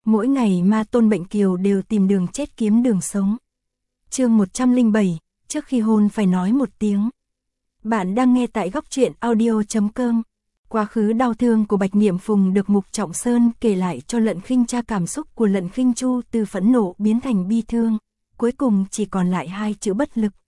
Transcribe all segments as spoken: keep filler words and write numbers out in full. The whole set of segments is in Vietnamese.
mỗi ngày ma tôn bệnh kiều đều tìm đường chết kiếm đường sống. Chương một trăm lẻ bảy, trước khi hôn phải nói một tiếng. Bạn đang nghe tại góc truyện audio chấm com. Quá khứ đau thương của Bạch Niệm Phùng được Mục Trọng Sơn kể lại cho Lận Khinh Cha, cảm xúc của Lận Khinh Chu từ phẫn nộ biến thành bi thương, cuối cùng chỉ còn lại hai chữ bất lực.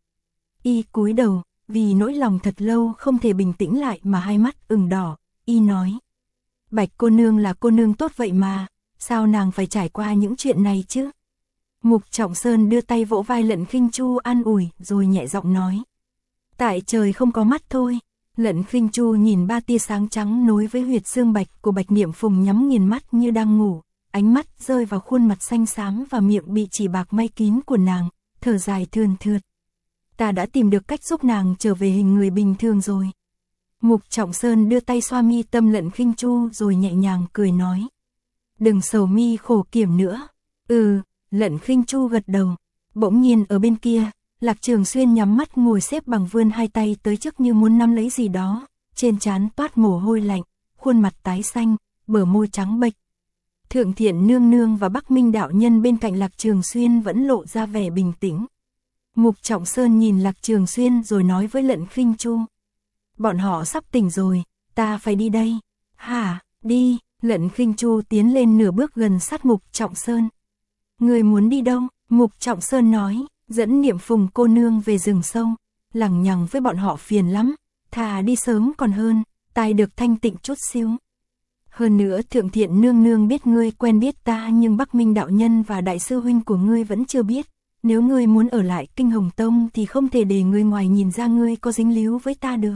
Y cúi đầu, vì nỗi lòng thật lâu không thể bình tĩnh lại mà hai mắt ửng đỏ, Y nói: Bạch cô nương là cô nương tốt vậy mà, sao nàng phải trải qua những chuyện này chứ? Mục Trọng Sơn đưa tay vỗ vai Lận Khinh Chu an ủi rồi nhẹ giọng nói: Tại trời không có mắt thôi. Lận Khinh Chu nhìn ba tia sáng trắng nối với huyệt xương bạch của Bạch Niệm Phùng, nhắm nghiền mắt như đang ngủ, ánh mắt rơi vào khuôn mặt xanh xám và miệng bị chỉ bạc may kín của nàng, thở dài thườn thượt. Ta đã tìm được cách giúp nàng trở về hình người bình thường rồi. Mục Trọng Sơn đưa tay xoa mi tâm Lận Khinh Chu rồi nhẹ nhàng cười nói: Đừng sầu mi khổ kiểm nữa. Ừ, Lận Khinh Chu gật đầu. Bỗng nhiên ở bên kia, Lạc Trường Xuyên nhắm mắt ngồi xếp bằng, vươn hai tay tới trước như muốn nắm lấy gì đó, trên trán toát mồ hôi lạnh, khuôn mặt tái xanh, bờ môi trắng bệch. Thượng Thiện nương nương và Bắc Minh đạo nhân bên cạnh Lạc Trường Xuyên vẫn lộ ra vẻ bình tĩnh. Mục Trọng Sơn nhìn Lạc Trường Xuyên rồi nói với Lận Khinh Chu: Bọn họ sắp tỉnh rồi, ta phải đi đây. Hả, đi. Lận Khinh Chu tiến lên nửa bước gần sát Mục Trọng Sơn. Người muốn đi đâu? Mục Trọng Sơn nói: Dẫn Niệm Phùng cô nương về rừng sâu, lằng nhằng với bọn họ phiền lắm, thà đi sớm còn hơn, tai được thanh tịnh chút xíu. Hơn nữa Thượng Thiện nương nương biết ngươi quen biết ta, nhưng Bắc Minh đạo nhân và đại sư huynh của ngươi vẫn chưa biết. Nếu ngươi muốn ở lại Kinh Hồng Tông thì không thể để người ngoài nhìn ra ngươi có dính líu với ta được.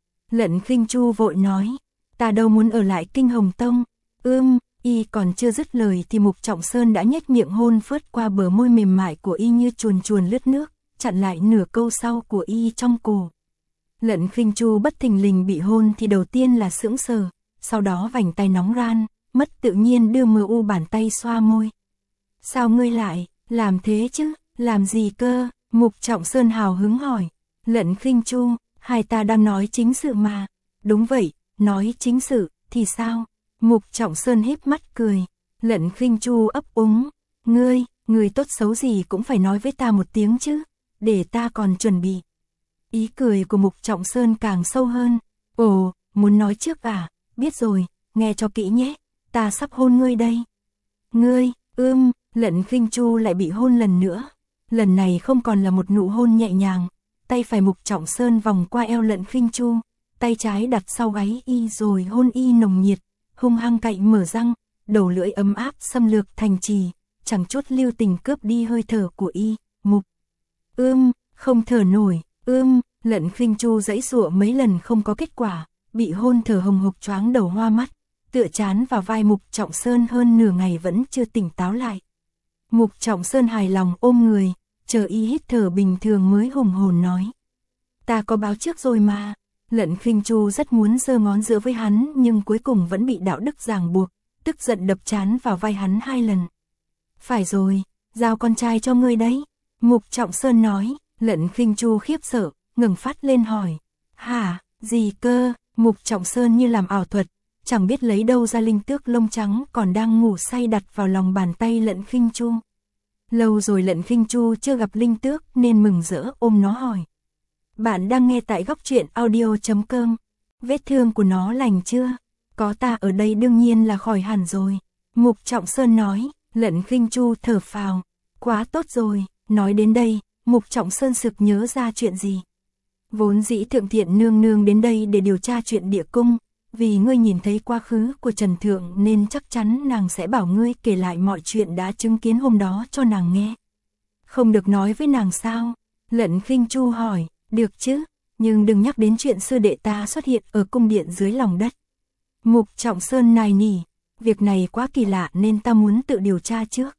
Lận Khinh Chu vội nói: Ta đâu muốn ở lại Kinh Hồng Tông. Ưm, Y còn chưa dứt lời thì Mục Trọng Sơn đã nhếch miệng hôn phớt qua bờ môi mềm mại của Y như chuồn chuồn lướt nước, chặn lại nửa câu sau của Y trong cổ. Lận Khinh Chu bất thình lình bị hôn thì đầu tiên là sững sờ, sau đó vành tay nóng ran, mất tự nhiên đưa mờ u bàn tay xoa môi. Sao ngươi lại làm thế chứ? Làm gì cơ? Mục Trọng Sơn hào hứng hỏi. Lận Khinh Chu: Hai ta đang nói chính sự mà. Đúng vậy, nói chính sự, thì sao? Mục Trọng Sơn híp mắt cười. Lận Khinh Chu ấp úng: Ngươi, người tốt xấu gì cũng phải nói với ta một tiếng chứ, để ta còn chuẩn bị. Ý cười của Mục Trọng Sơn càng sâu hơn. Ồ, muốn nói trước à? Biết rồi, nghe cho kỹ nhé, ta sắp hôn ngươi đây. Ngươi, ưm, Lận Khinh Chu lại bị hôn lần nữa. Lần này không còn là một nụ hôn nhẹ nhàng, tay phải Mục Trọng Sơn vòng qua eo Lận Khinh Chu, tay trái đặt sau gáy Y rồi hôn Y nồng nhiệt, hung hăng cậy mở răng, đầu lưỡi ấm áp xâm lược thành trì, chẳng chút lưu tình cướp đi hơi thở của Y. Mục ưm, không thở nổi. Ưm, Lận Khinh Chu giãy giụa mấy lần không có kết quả, bị hôn thở hồng hộc choáng đầu hoa mắt, tựa trán vào vai Mục Trọng Sơn hơn nửa ngày vẫn chưa tỉnh táo lại. Mục Trọng Sơn hài lòng ôm người, chờ Y hít thở bình thường mới hùng hồn nói: Ta có báo trước rồi mà. Lận Khinh Chu rất muốn giơ ngón giữa với hắn nhưng cuối cùng vẫn bị đạo đức ràng buộc, tức giận đập trán vào vai hắn hai lần. Phải rồi, giao con trai cho ngươi đấy. Mục Trọng Sơn nói. Lận Khinh Chu khiếp sợ, ngừng phát lên hỏi: Hả, gì cơ? Mục Trọng Sơn như làm ảo thuật, chẳng biết lấy đâu ra linh tước lông trắng còn đang ngủ say đặt vào lòng bàn tay Lận Khinh Chu. Lâu rồi Lận Khinh Chu chưa gặp linh tước nên mừng rỡ ôm nó hỏi: Bạn đang nghe tại góc truyện audio chấm com. Vết thương của nó lành chưa? Có ta ở đây đương nhiên là khỏi hẳn rồi. Mục Trọng Sơn nói. Lận Khinh Chu thở phào: Quá tốt rồi. Nói đến đây, Mục Trọng Sơn sực nhớ ra chuyện gì. Vốn dĩ Thượng Thiện nương nương đến đây để điều tra chuyện địa cung, vì ngươi nhìn thấy quá khứ của Trần Thượng nên chắc chắn nàng sẽ bảo ngươi kể lại mọi chuyện đã chứng kiến hôm đó cho nàng nghe. Không được nói với nàng sao? Lận Khinh Chu hỏi. Được chứ, nhưng đừng nhắc đến chuyện sư đệ ta xuất hiện ở cung điện dưới lòng đất. Mục Trọng Sơn nài nỉ: Việc này quá kỳ lạ nên ta muốn tự điều tra trước.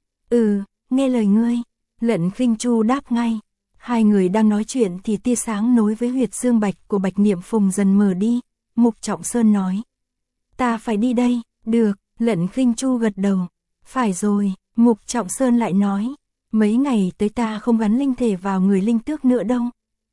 Ừ, nghe lời ngươi. Lận Khinh Chu đáp ngay. Hai người đang nói chuyện thì tia sáng nối với huyệt xương bạch của Bạch Niệm Phùng dần mờ đi. Mục Trọng Sơn nói: Ta phải đi đây. Được. Lận Khinh Chu gật đầu. Phải rồi. Mục Trọng Sơn lại nói: Mấy ngày tới ta không gắn linh thể vào người linh tước nữa đâu.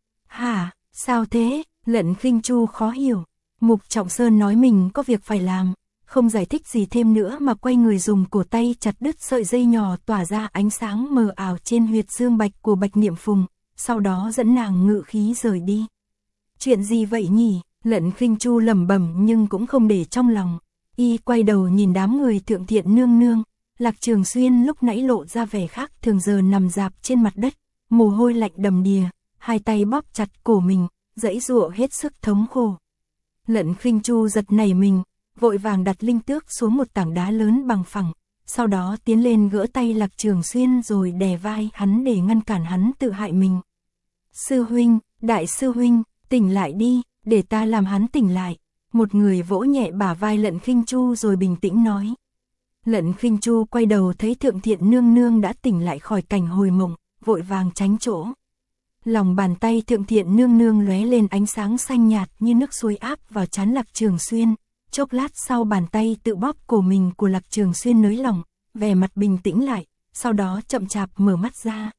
Hả, sao thế? Lận Khinh Chu khó hiểu. Mục Trọng Sơn nói mình có việc phải làm, không giải thích gì thêm nữa mà quay người dùng cổ tay chặt đứt sợi dây nhỏ tỏa ra ánh sáng mờ ảo trên huyệt dương bạch của Bạch Niệm Phùng, sau đó dẫn nàng ngự khí rời đi. Chuyện gì vậy nhỉ? Lận Khinh Chu lẩm bẩm nhưng cũng không để trong lòng. Y quay đầu nhìn đám người Thượng Thiện nương nương, Lạc Trường Xuyên lúc nãy lộ ra vẻ khác thường giờ nằm rạp trên mặt đất, mồ hôi lạnh đầm đìa, hai tay bóp chặt cổ mình, giãy giụa hết sức thống khổ. Lận Khinh Chu giật nảy mình, vội vàng đặt linh tước xuống một tảng đá lớn bằng phẳng, sau đó tiến lên gỡ tay Lạc Trường Xuyên rồi đè vai hắn để ngăn cản hắn tự hại mình. Sư huynh, đại sư huynh, tỉnh lại đi, để ta làm hắn tỉnh lại. Một người vỗ nhẹ bả vai Lận Khinh Chu rồi bình tĩnh nói. Lận Khinh Chu quay đầu thấy Thượng Thiện nương nương đã tỉnh lại khỏi cảnh hồi mộng, vội vàng tránh chỗ. Lòng bàn tay Thượng Thiện nương nương lóe lên ánh sáng xanh nhạt như nước suối áp vào trán Lạc Trường Xuyên, chốc lát sau bàn tay tự bóp cổ mình của Lạc Trường Xuyên nới lỏng, vẻ mặt bình tĩnh lại, sau đó chậm chạp mở mắt ra.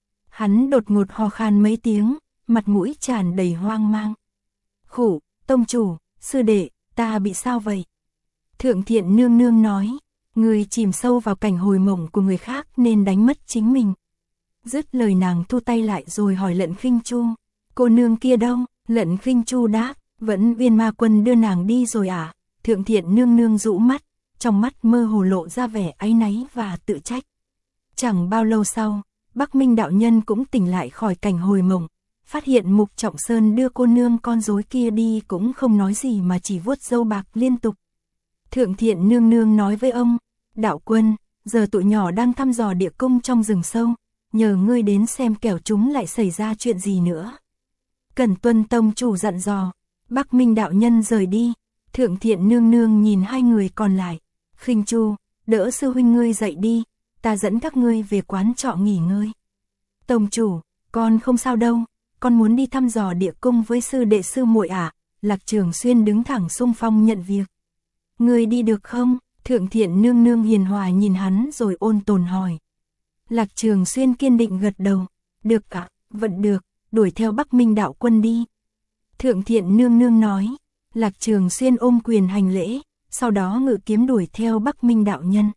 Hắn đột ngột ho khan mấy tiếng, mặt mũi tràn đầy hoang mang. Khủ, tông chủ, sư đệ, ta bị sao vậy? Thượng Thiện nương nương nói, người chìm sâu vào cảnh hồi mộng của người khác nên đánh mất chính mình. Dứt lời nàng thu tay lại rồi hỏi Lận Khinh Chu, cô nương kia đâu? Lận Khinh Chu đáp, vẫn Viên Ma Quân đưa nàng đi rồi à? Thượng Thiện nương nương rũ mắt, trong mắt mơ hồ lộ ra vẻ áy náy và tự trách. Chẳng bao lâu sau, Bắc Minh đạo nhân cũng tỉnh lại khỏi cảnh hồi mộng, phát hiện Mục Trọng Sơn đưa cô nương con rối kia đi cũng không nói gì mà chỉ vuốt râu bạc liên tục. Thượng Thiện nương nương nói với ông, đạo quân, giờ tụi nhỏ đang thăm dò địa cung trong rừng sâu, nhờ ngươi đến xem kẻo chúng lại xảy ra chuyện gì nữa. Cần tuân tông chủ dặn dò. Bắc Minh đạo nhân rời đi, Thượng Thiện nương nương nhìn hai người còn lại. Khinh Chu, đỡ sư huynh ngươi dậy đi, ta dẫn các ngươi về quán trọ nghỉ ngơi. Tông chủ, con không sao đâu, con muốn đi thăm dò địa cung với sư đệ sư muội à? Lạc Trường Xuyên đứng thẳng xung phong nhận việc. Ngươi đi được không? Thượng Thiện nương nương hiền hòa nhìn hắn rồi ôn tồn hỏi. Lạc Trường Xuyên kiên định gật đầu. Được ạ, vẫn được, đuổi theo Bắc Minh đạo quân đi. Thượng Thiện nương nương nói. Lạc Trường Xuyên ôm quyền hành lễ, sau đó ngự kiếm đuổi theo Bắc Minh đạo nhân.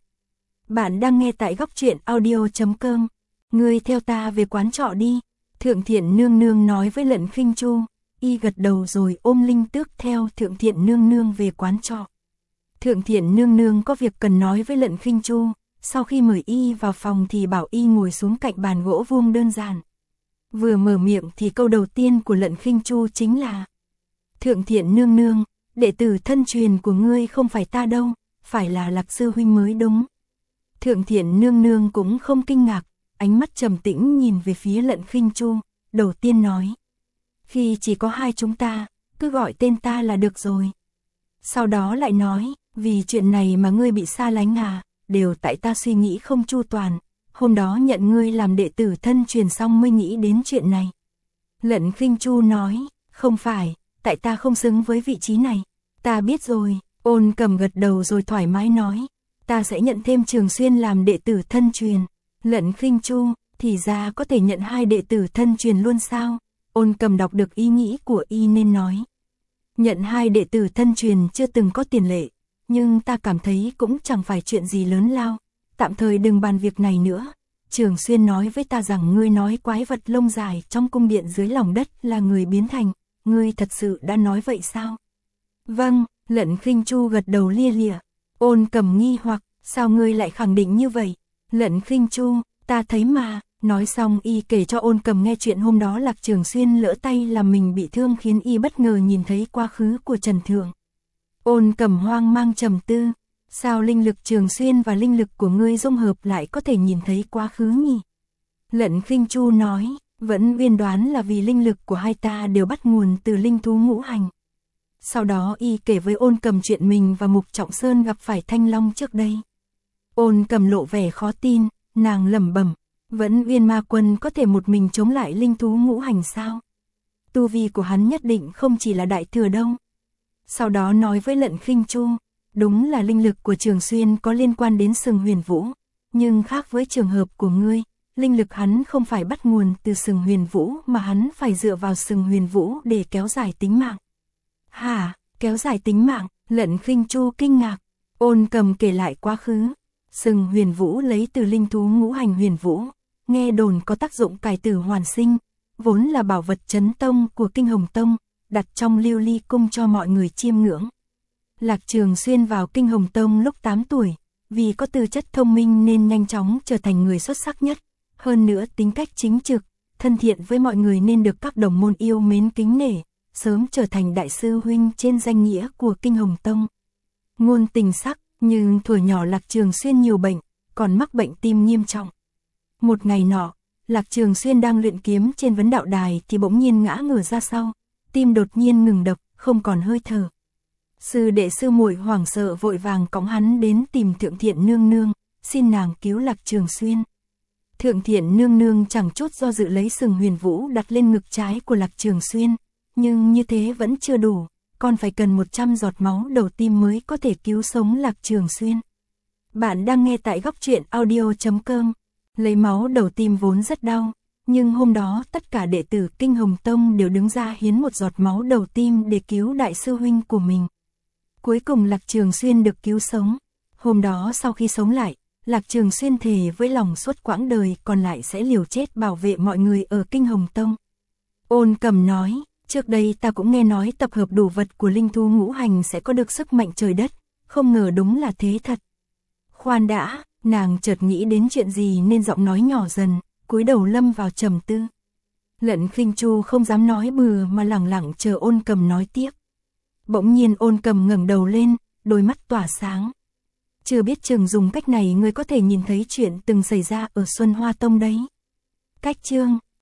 Bạn đang nghe tại góc truyện audio chấm com. Ngươi theo ta về quán trọ đi. Thượng Thiện nương nương nói với Lận Khinh Chu. Y gật đầu rồi ôm linh tước theo Thượng Thiện nương nương về quán trọ. Thượng Thiện nương nương có việc cần nói với Lận Khinh Chu. Sau khi mời Y vào phòng thì bảo Y ngồi xuống cạnh bàn gỗ vuông đơn giản. Vừa mở miệng thì câu đầu tiên của Lận Khinh Chu chính là: Thượng Thiện nương nương, đệ tử thân truyền của ngươi không phải ta đâu, phải là Lạc sư huynh mới đúng. Thượng Thiện nương nương cũng không kinh ngạc, ánh mắt trầm tĩnh nhìn về phía Lận Khinh Chu, đầu tiên nói: khi chỉ có hai chúng ta, cứ gọi tên ta là được rồi. Sau đó lại nói: vì chuyện này mà ngươi bị xa lánh à, đều tại ta suy nghĩ không chu toàn, hôm đó nhận ngươi làm đệ tử thân truyền xong mới nghĩ đến chuyện này. Lận Khinh Chu nói: không phải, tại ta không xứng với vị trí này. Ta biết rồi. Ôn Cầm gật đầu rồi thoải mái nói: ta sẽ nhận thêm Trường Xuyên làm đệ tử thân truyền. Lận Khinh Chu, thì ra có thể nhận hai đệ tử thân truyền luôn sao? Ôn Cầm đọc được ý nghĩ của Y nên nói: nhận hai đệ tử thân truyền chưa từng có tiền lệ, nhưng ta cảm thấy cũng chẳng phải chuyện gì lớn lao, tạm thời đừng bàn việc này nữa. Trường Xuyên nói với ta rằng ngươi nói quái vật lông dài trong cung điện dưới lòng đất là người biến thành, ngươi thật sự đã nói vậy sao? Vâng. Lận Khinh Chu gật đầu lia lịa. Ôn Cầm nghi hoặc, sao ngươi lại khẳng định như vậy? Lận Khinh Chu, ta thấy mà. Nói xong Y kể cho Ôn Cầm nghe chuyện hôm đó Lạc Trường Xuyên lỡ tay làm mình bị thương khiến Y bất ngờ nhìn thấy quá khứ của Trần Thượng. Ôn Cầm hoang mang trầm tư, sao linh lực Trường Xuyên và linh lực của ngươi dung hợp lại có thể nhìn thấy quá khứ nhỉ? Lận Khinh Chu nói, vẫn Viên đoán là vì linh lực của hai ta đều bắt nguồn từ linh thú ngũ hành. Sau đó Y kể với Ôn Cầm chuyện mình và Mục Trọng Sơn gặp phải Thanh Long trước đây. Ôn Cầm lộ vẻ khó tin, nàng lẩm bẩm, vẫn Viên Ma Quân có thể một mình chống lại linh thú ngũ hành sao? Tu vi của hắn nhất định không chỉ là đại thừa đâu. Sau đó nói với Lận Khinh Chu, đúng là linh lực của Trường Xuyên có liên quan đến Sừng Huyền Vũ, nhưng khác với trường hợp của ngươi, linh lực hắn không phải bắt nguồn từ Sừng Huyền Vũ mà hắn phải dựa vào Sừng Huyền Vũ để kéo dài tính mạng. Hả, kéo dài tính mạng? Lận Khinh Chu kinh ngạc. Ôn Cầm kể lại quá khứ. Sừng huyền vũ lấy từ linh thú ngũ hành huyền vũ, nghe đồn có tác dụng cải tử hoàn sinh, vốn là bảo vật chấn tông của Kinh Hồng Tông, đặt trong lưu ly cung cho mọi người chiêm ngưỡng. Lạc Trường Xuyên vào Kinh Hồng Tông lúc tám tuổi, vì có tư chất thông minh nên nhanh chóng trở thành người xuất sắc nhất, hơn nữa tính cách chính trực, thân thiện với mọi người nên được các đồng môn yêu mến kính nể, sớm trở thành đại sư huynh trên danh nghĩa của Kinh Hồng Tông. Ngôn tình sắc, nhưng thuở nhỏ Lạc Trường Xuyên nhiều bệnh, còn mắc bệnh tim nghiêm trọng. Một ngày nọ, Lạc Trường Xuyên đang luyện kiếm trên vấn đạo đài thì bỗng nhiên ngã ngửa ra sau, tim đột nhiên ngừng đập, không còn hơi thở. Sư đệ sư muội hoảng sợ vội vàng cõng hắn đến tìm Thượng Thiện nương nương, xin nàng cứu Lạc Trường Xuyên. Thượng Thiện nương nương chẳng chút do dự lấy sừng huyền vũ đặt lên ngực trái của Lạc Trường Xuyên, nhưng như thế vẫn chưa đủ, còn phải cần một trăm giọt máu đầu tim mới có thể cứu sống Lạc Trường Xuyên. Bạn đang nghe tại góc truyện audio chấm com. Lấy máu đầu tim vốn rất đau, nhưng hôm đó tất cả đệ tử Kinh Hồng Tông đều đứng ra hiến một giọt máu đầu tim để cứu đại sư huynh của mình. Cuối cùng Lạc Trường Xuyên được cứu sống. Hôm đó sau khi sống lại, Lạc Trường Xuyên thề với lòng suốt quãng đời còn lại sẽ liều chết bảo vệ mọi người ở Kinh Hồng Tông. Ôn Cầm nói, trước đây ta cũng nghe nói tập hợp đủ vật của linh thú ngũ hành sẽ có được sức mạnh trời đất, không ngờ đúng là thế thật. Khoan đã, nàng chợt nghĩ đến chuyện gì nên giọng nói nhỏ dần, cúi đầu lâm vào trầm tư. Lận Khinh Chu không dám nói bừa mà lẳng lặng chờ Ôn Cầm nói tiếp. Bỗng nhiên Ôn Cầm ngẩng đầu lên, đôi mắt tỏa sáng. Chưa biết chừng dùng cách này người có thể nhìn thấy chuyện từng xảy ra ở Xuân Hoa Tông đấy. Cách chương